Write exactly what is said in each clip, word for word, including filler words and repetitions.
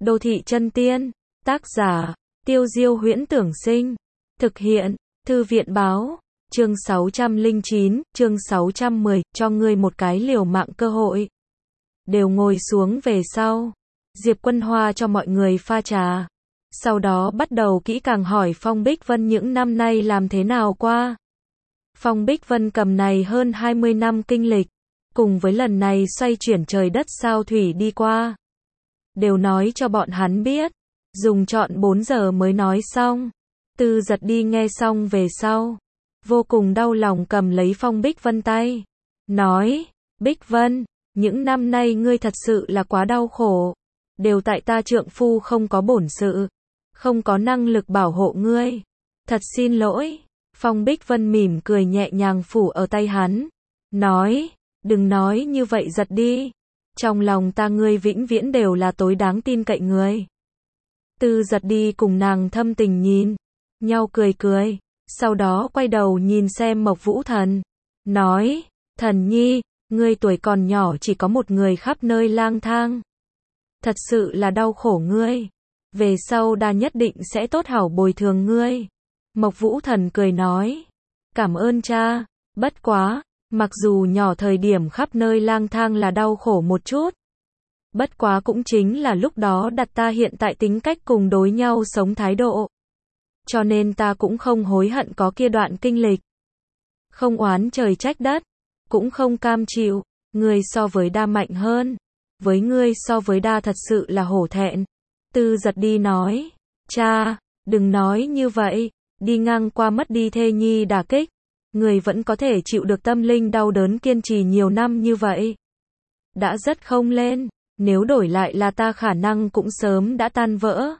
Đô thị chân tiên, tác giả, Tiêu Diêu Huyễn Tưởng Sinh, thực hiện, Thư viện Báo, chương sáu trăm lẻ chín, chương sáu trăm mười, cho ngươi một cái liều mạng cơ hội. Đều ngồi xuống về sau. Diệp Quân Hoa cho mọi người pha trà. Sau đó bắt đầu kỹ càng hỏi Phong Bích Vân những năm nay làm thế nào qua. Phong Bích Vân cầm này hơn hai mươi năm kinh lịch, cùng với lần này xoay chuyển trời đất sao thủy đi qua. Đều nói cho bọn hắn biết, dùng trọn bốn giờ mới nói xong. Tư Giật đi nghe xong về sau, vô cùng đau lòng cầm lấy Phong Bích Vân tay. Nói, Bích Vân, những năm nay ngươi thật sự là quá đau khổ. Đều tại ta trượng phu không có bổn sự, không có năng lực bảo hộ ngươi. Thật xin lỗi. Phong Bích Vân mỉm cười nhẹ nhàng phủ ở tay hắn. Nói, đừng nói như vậy Giật đi. Trong lòng ta ngươi vĩnh viễn đều là tối đáng tin cậy người. Tư Giật đi cùng nàng thâm tình nhìn nhau cười cười. Sau đó quay đầu nhìn xem Mộc Vũ Thần. Nói, Thần Nhi, ngươi tuổi còn nhỏ chỉ có một người khắp nơi lang thang. Thật sự là đau khổ ngươi. Về sau đa nhất định sẽ tốt hảo bồi thường ngươi. Mộc Vũ Thần cười nói, cảm ơn cha, bất quá, mặc dù nhỏ thời điểm khắp nơi lang thang là đau khổ một chút. Bất quá cũng chính là lúc đó đặt ta hiện tại tính cách cùng đối nhau sống thái độ. Cho nên ta cũng không hối hận có kia đoạn kinh lịch. Không oán trời trách đất, cũng không cam chịu, ngươi so với đa mạnh hơn. Với ngươi so với đa thật sự là hổ thẹn. Tư Giật đi nói, cha, đừng nói như vậy, đi ngang qua mất đi thê nhi đả kích. Người vẫn có thể chịu được tâm linh đau đớn kiên trì nhiều năm như vậy. Đã rất không lên, nếu đổi lại là ta khả năng cũng sớm đã tan vỡ.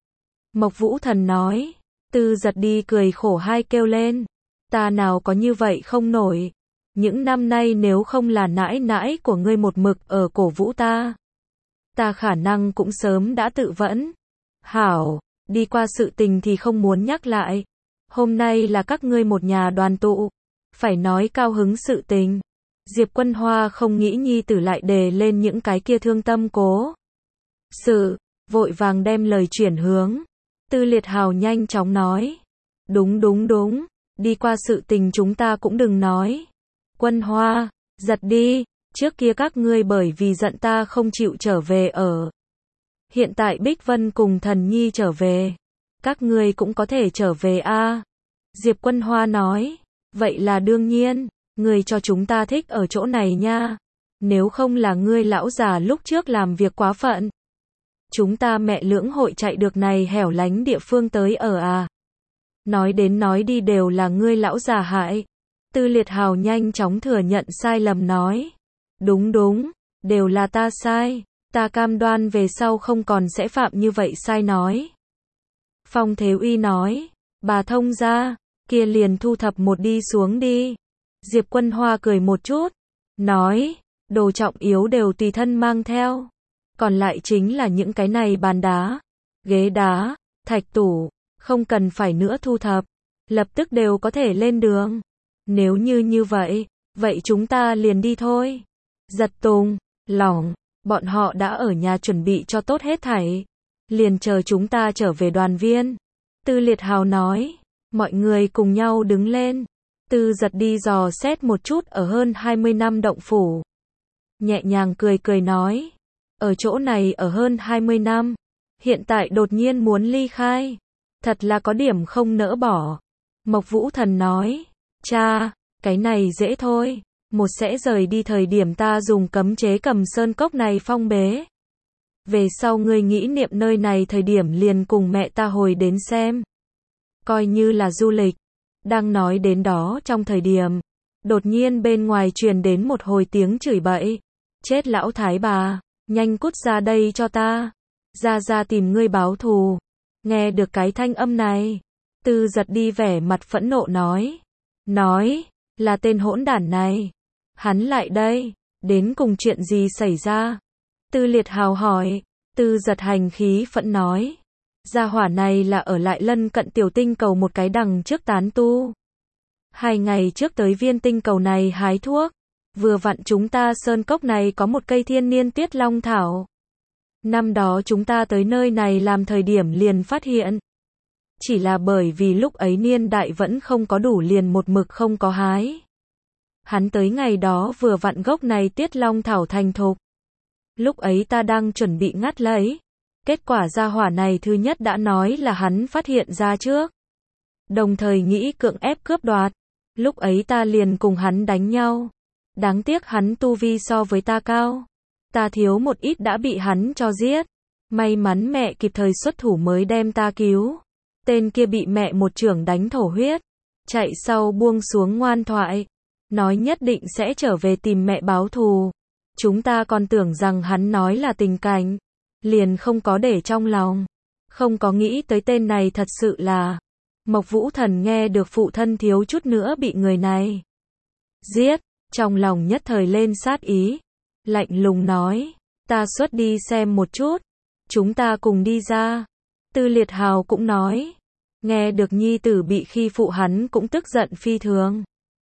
Mộc Vũ Thần nói, Tư Giật đi cười khổ hai kêu lên, ta nào có như vậy không nổi. Những năm nay nếu không là nãi nãi của ngươi một mực ở cổ vũ ta, ta khả năng cũng sớm đã tự vẫn. Hảo, đi qua sự tình thì không muốn nhắc lại. Hôm nay là các ngươi một nhà đoàn tụ, phải nói cao hứng sự tình. Diệp Quân Hoa không nghĩ nhi tử lại đề lên những cái kia thương tâm cố sự, vội vàng đem lời chuyển hướng. Tư Liệt Hào nhanh chóng nói, đúng đúng đúng, đi qua sự tình chúng ta cũng đừng nói. Quân Hoa, Giật đi, trước kia các ngươi bởi vì giận ta không chịu trở về ở. Hiện tại Bích Vân cùng Thần Nhi trở về, các ngươi cũng có thể trở về a. À. Diệp Quân Hoa nói, vậy là đương nhiên, ngươi cho chúng ta thích ở chỗ này nha. Nếu không là ngươi lão già lúc trước làm việc quá phận, chúng ta mẹ lưỡng hội chạy được này hẻo lánh địa phương tới ở à. Nói đến nói đi đều là ngươi lão già hại. Tư Liệt Hào nhanh chóng thừa nhận sai lầm nói, đúng đúng, đều là ta sai, ta cam đoan về sau không còn sẽ phạm như vậy sai nói. Phong Thế Uy nói, bà thông ra, kia liền thu thập một đi xuống đi. Diệp Quân Hoa cười một chút, nói, đồ trọng yếu đều tùy thân mang theo. Còn lại chính là những cái này bàn đá, ghế đá, thạch tủ, không cần phải nữa thu thập, lập tức đều có thể lên đường. Nếu như như vậy, vậy chúng ta liền đi thôi. Giật Tùng, Lỏng, bọn họ đã ở nhà chuẩn bị cho tốt hết thảy. Liền chờ chúng ta trở về đoàn viên. Tư Liệt Hào nói, mọi người cùng nhau đứng lên. Tư Giật đi dò xét một chút ở hơn hai mươi năm động phủ. Nhẹ nhàng cười cười nói, ở chỗ này ở hơn hai mươi năm, hiện tại đột nhiên muốn ly khai. Thật là có điểm không nỡ bỏ. Mộc Vũ Thần nói, cha, cái này dễ thôi, một sẽ rời đi thời điểm ta dùng cấm chế cầm sơn cốc này phong bế. Về sau ngươi nghĩ niệm nơi này thời điểm liền cùng mẹ ta hồi đến xem. Coi như là du lịch. Đang nói đến đó trong thời điểm, đột nhiên bên ngoài truyền đến một hồi tiếng chửi bậy. Chết lão thái bà, nhanh cút ra đây cho ta. Ra ra tìm ngươi báo thù. Nghe được cái thanh âm này, Tư Giật đi vẻ mặt phẫn nộ nói. Nói, là tên hỗn đản này. Hắn lại đây, đến cùng chuyện gì xảy ra? Tư Liệt Hào hỏi. Tư Giật hành khí phẫn nói, gia hỏa này là ở lại lân cận tiểu tinh cầu một cái đằng trước tán tu. Hai ngày trước tới viên tinh cầu này hái thuốc, vừa vặn chúng ta sơn cốc này có một cây thiên niên tuyết long thảo. Năm đó chúng ta tới nơi này làm thời điểm liền phát hiện. Chỉ là bởi vì lúc ấy niên đại vẫn không có đủ liền một mực không có hái. Hắn tới ngày đó vừa vặn gốc này tiết long thảo thành thục. Lúc ấy ta đang chuẩn bị ngắt lấy. Kết quả gia hỏa này thứ nhất đã nói là hắn phát hiện ra trước. Đồng thời nghĩ cưỡng ép cướp đoạt. Lúc ấy ta liền cùng hắn đánh nhau. Đáng tiếc hắn tu vi so với ta cao. Ta thiếu một ít đã bị hắn cho giết. May mắn mẹ kịp thời xuất thủ mới đem ta cứu. Tên kia bị mẹ một chưởng đánh thổ huyết. Chạy sau buông xuống ngoan thoại. Nói nhất định sẽ trở về tìm mẹ báo thù. Chúng ta còn tưởng rằng hắn nói là tình cảnh. Liền không có để trong lòng. Không có nghĩ tới tên này thật sự là. Mộc Vũ Thần nghe được phụ thân thiếu chút nữa bị người này giết. Trong lòng nhất thời lên sát ý. Lạnh lùng nói. Ta xuất đi xem một chút. Chúng ta cùng đi ra. Tư Liệt Hào cũng nói. Nghe được nhi tử bị khi phụ hắn cũng tức giận phi thường.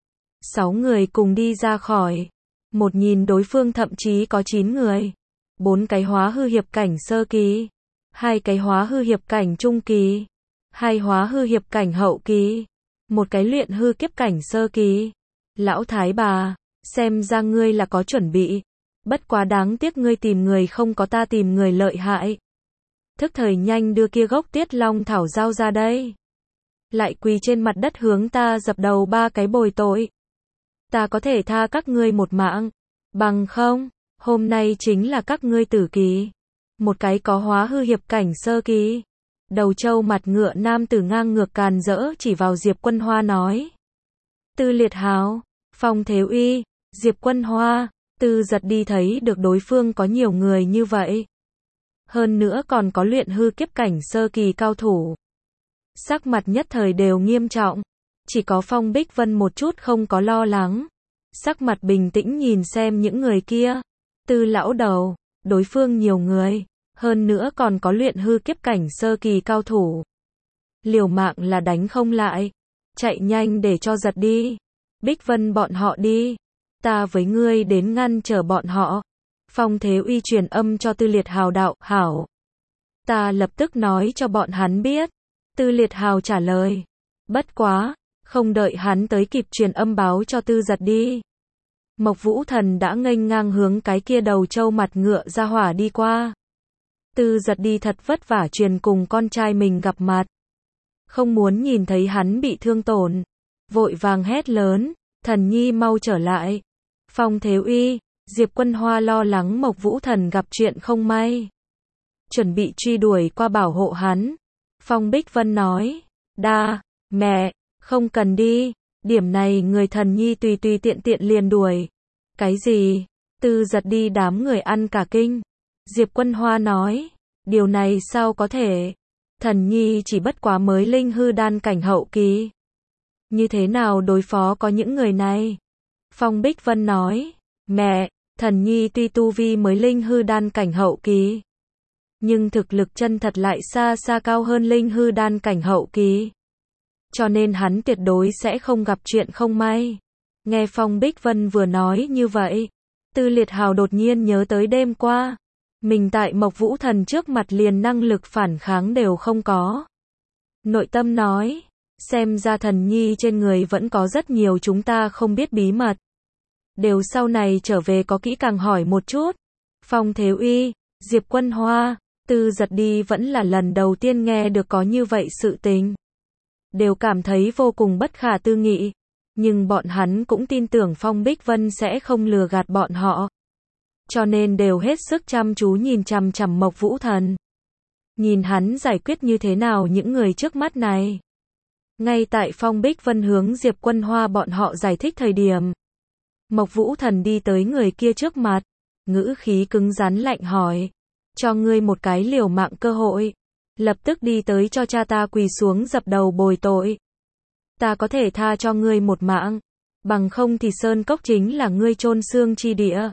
Sáu người cùng đi ra khỏi. Một nhìn đối phương thậm chí có chín người. Bốn cái hóa hư hiệp cảnh sơ kỳ. Hai cái hóa hư hiệp cảnh trung kỳ. Hai hóa hư hiệp cảnh hậu kỳ. Một cái luyện hư kiếp cảnh sơ kỳ. Lão thái bà, xem ra ngươi là có chuẩn bị. Bất quá đáng tiếc ngươi tìm người không có ta tìm người lợi hại. Thức thời nhanh đưa kia gốc tiết long thảo giao ra đây. Lại quỳ trên mặt đất hướng ta dập đầu ba cái bồi tội. Ta có thể tha các ngươi một mạng. Bằng không, hôm nay chính là các ngươi tử kỳ. Một cái có hóa hư hiệp cảnh sơ kỳ. Đầu trâu mặt ngựa nam tử ngang ngược càn rỡ chỉ vào Diệp Quân Hoa nói. Tư Liệt Hào, Phong Thế Uy, Diệp Quân Hoa, Tư Giật đi thấy được đối phương có nhiều người như vậy. Hơn nữa còn có luyện hư kiếp cảnh sơ kỳ cao thủ. Sắc mặt nhất thời đều nghiêm trọng. Chỉ có Phong Bích Vân một chút không có lo lắng. Sắc mặt bình tĩnh nhìn xem những người kia. Tư lão đầu, đối phương nhiều người. Hơn nữa còn có luyện hư kiếp cảnh sơ kỳ cao thủ. Liều mạng là đánh không lại. Chạy nhanh để cho Giật đi. Bích Vân bọn họ đi. Ta với ngươi đến ngăn trở bọn họ. Phong Thế Uy truyền âm cho Tư Liệt Hào đạo, hảo. Ta lập tức nói cho bọn hắn biết. Tư Liệt Hào trả lời. Bất quá, không đợi hắn tới kịp truyền âm báo cho Tư Giật đi. Mộc Vũ Thần đã nghênh ngang hướng cái kia đầu trâu mặt ngựa ra hỏa đi qua. Tư Giật đi thật vất vả truyền cùng con trai mình gặp mặt. Không muốn nhìn thấy hắn bị thương tổn. Vội vàng hét lớn, Thần Nhi mau trở lại. Phong Thế Uy, Diệp Quân Hoa lo lắng Mộc Vũ Thần gặp chuyện không may. Chuẩn bị truy đuổi qua bảo hộ hắn. Phong Bích Vân nói, đa, mẹ, không cần đi, điểm này người Thần Nhi tùy tùy tiện tiện liền đuổi. Cái gì? Tư Giật đi đám người ăn cả kinh. Diệp Quân Hoa nói, điều này sao có thể? Thần Nhi chỉ bất quá mới linh hư đan cảnh hậu kỳ. Như thế nào đối phó có những người này? Phong Bích Vân nói, mẹ, Thần Nhi tuy tu vi mới linh hư đan cảnh hậu kỳ. Nhưng thực lực chân thật lại xa xa cao hơn linh hư đan cảnh hậu kỳ. Cho nên hắn tuyệt đối sẽ không gặp chuyện không may. Nghe Phong Bích Vân vừa nói như vậy. Tư Liệt Hào đột nhiên nhớ tới đêm qua. Mình tại Mộc Vũ Thần trước mặt liền năng lực phản kháng đều không có. Nội tâm nói, xem ra Thần Nhi trên người vẫn có rất nhiều chúng ta không biết bí mật. Đều sau này trở về có kỹ càng hỏi một chút. Phong Thế Uy, Diệp Quân Hoa, Tư Giật đi vẫn là lần đầu tiên nghe được có như vậy sự tình. Đều cảm thấy vô cùng bất khả tư nghị. Nhưng bọn hắn cũng tin tưởng Phong Bích Vân sẽ không lừa gạt bọn họ. Cho nên đều hết sức chăm chú nhìn chằm chằm Mộc Vũ Thần. Nhìn hắn giải quyết như thế nào những người trước mắt này. Ngay tại Phong Bích Vân hướng Diệp Quân Hoa bọn họ giải thích thời điểm. Mộc Vũ Thần đi tới người kia trước mặt. Ngữ khí cứng rắn lạnh hỏi. Cho ngươi một cái liều mạng cơ hội. Lập tức đi tới cho cha ta quỳ xuống dập đầu bồi tội. Ta có thể tha cho ngươi một mạng. Bằng không thì sơn cốc chính là ngươi chôn xương chi địa.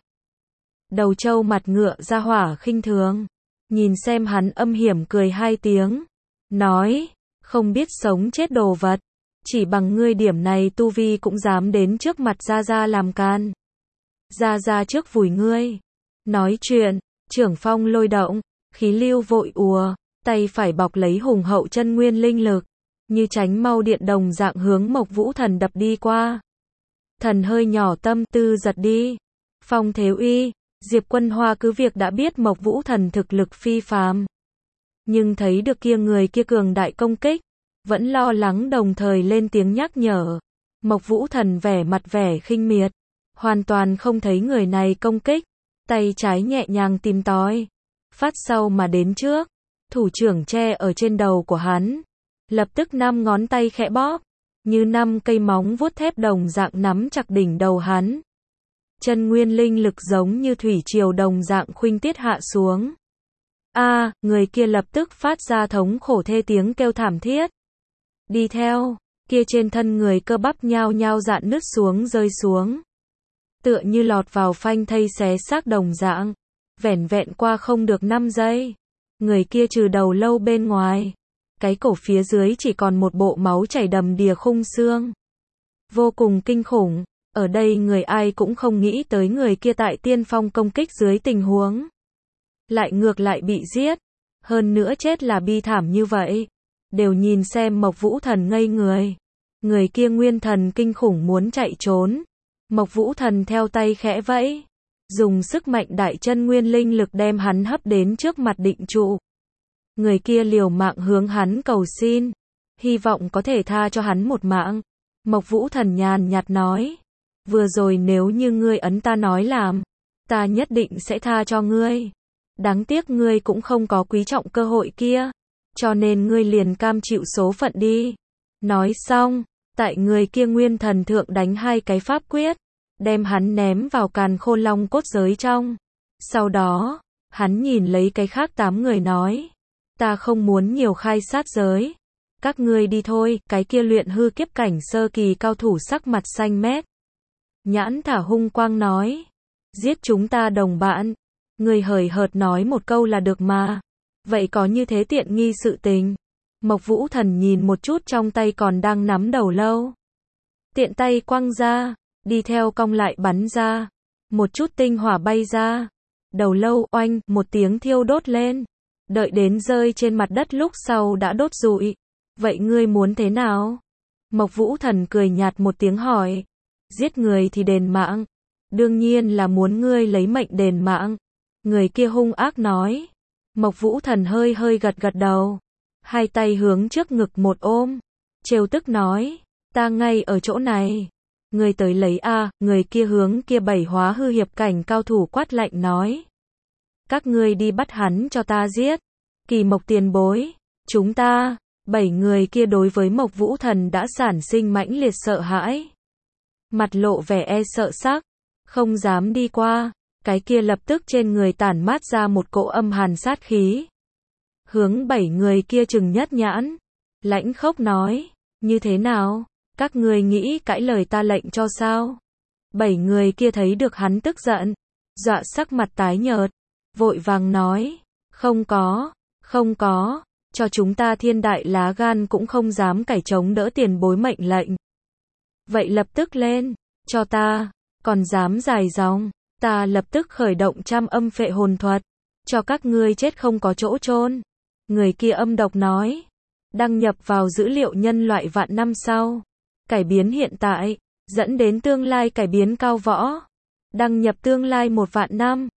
Đầu trâu mặt ngựa ra hỏa khinh thường. Nhìn xem hắn âm hiểm cười hai tiếng. Nói, không biết sống chết đồ vật. Chỉ bằng ngươi điểm này tu vi cũng dám đến trước mặt Gia Gia làm can. Gia Gia trước vùi ngươi. Nói chuyện, trưởng phong lôi động. khí lưu vội ùa, tay phải bọc lấy hùng hậu chân nguyên linh lực, như tránh mau điện đồng dạng hướng Mộc Vũ Thần đập đi qua. Thần hơi nhỏ tâm tư giật đi. Phong Thế Uy, Diệp Quân Hoa cứ việc đã biết Mộc Vũ Thần thực lực phi phàm, nhưng thấy được kia người kia cường đại công kích, vẫn lo lắng đồng thời lên tiếng nhắc nhở. Mộc Vũ Thần vẻ mặt vẻ khinh miệt, hoàn toàn không thấy người này công kích, tay trái nhẹ nhàng tìm tòi, phát sau mà đến trước, thủ trưởng che ở trên đầu của hắn, lập tức năm ngón tay khẽ bóp, như năm cây móng vuốt thép đồng dạng nắm chặt đỉnh đầu hắn. Chân nguyên linh lực giống như thủy triều đồng dạng khuynh tiết hạ xuống. A, à, người kia lập tức phát ra thống khổ thê tiếng kêu thảm thiết. Đi theo, kia trên thân người cơ bắp nhao nhao dạn nứt xuống rơi xuống. Tựa như lọt vào phanh thây xé xác đồng dạng. Vẻn vẹn qua không được năm giây. Người kia trừ đầu lâu bên ngoài, cái cổ phía dưới chỉ còn một bộ máu chảy đầm đìa khung xương. Vô cùng kinh khủng. Ở đây người ai cũng không nghĩ tới người kia tại tiên phong công kích dưới tình huống lại ngược lại bị giết. Hơn nữa chết là bi thảm như vậy. Đều nhìn xem Mộc Vũ Thần ngây người. Người kia nguyên thần kinh khủng muốn chạy trốn. Mộc Vũ Thần theo tay khẽ vẫy, dùng sức mạnh đại chân nguyên linh lực đem hắn hấp đến trước mặt định trụ. Người kia liều mạng hướng hắn cầu xin, hy vọng có thể tha cho hắn một mạng. Mộc Vũ Thần nhàn nhạt nói, vừa rồi nếu như ngươi ấn ta nói làm, ta nhất định sẽ tha cho ngươi. Đáng tiếc ngươi cũng không có quý trọng cơ hội kia, cho nên ngươi liền cam chịu số phận đi. Nói xong, tại người kia nguyên thần thượng đánh hai cái pháp quyết, đem hắn ném vào càn khôn long cốt giới trong. Sau đó, hắn nhìn lấy cái khác tám người nói, ta không muốn nhiều khai sát giới. Các ngươi đi thôi. Cái kia luyện hư kiếp cảnh sơ kỳ cao thủ sắc mặt xanh mét, nhãn thả hung quang nói, giết chúng ta đồng bạn. Người hời hợt nói một câu là được mà. Vậy có như thế tiện nghi sự tình. Mộc Vũ Thần nhìn một chút trong tay còn đang nắm đầu lâu, tiện tay quăng ra, đi theo cong lại bắn ra. Một chút tinh hỏa bay ra. Đầu lâu oanh, một tiếng thiêu đốt lên. Đợi đến rơi trên mặt đất lúc sau đã đốt rụi. Vậy ngươi muốn thế nào? Mộc Vũ Thần cười nhạt một tiếng hỏi. Giết người thì đền mạng. Đương nhiên là muốn ngươi lấy mệnh đền mạng. Người kia hung ác nói. Mộc Vũ Thần hơi hơi gật gật đầu. Hai tay hướng trước ngực một ôm. Trêu tức nói. Ta ngay ở chỗ này. Người tới lấy a. À, người kia hướng kia bảy hóa hư hiệp cảnh cao thủ quát lạnh nói. Các ngươi đi bắt hắn cho ta giết. Kỳ Mộc tiền bối. Chúng ta. Bảy người kia đối với Mộc Vũ Thần đã sản sinh mãnh liệt sợ hãi. Mặt lộ vẻ e sợ sắc. Không dám đi qua. Cái kia lập tức trên người tản mát ra một cỗ âm hàn sát khí. Hướng bảy người kia trừng nhất nhãn. Lãnh khốc nói. Như thế nào? Các ngươi nghĩ cãi lời ta lệnh cho sao? Bảy người kia thấy được hắn tức giận. Dọa sắc mặt tái nhợt. Vội vàng nói. Không có. Không có. Cho chúng ta thiên đại lá gan cũng không dám cải chống đỡ tiền bối mệnh lệnh. Vậy lập tức lên. Cho ta. Còn dám dài dòng. Ta lập tức khởi động trăm âm phệ hồn thuật. Cho các ngươi chết không có chỗ chôn. Người kia âm độc nói. Đăng nhập vào dữ liệu nhân loại vạn năm sau. Cải biến hiện tại. Dẫn đến tương lai cải biến cao võ. Đăng nhập tương lai một vạn năm.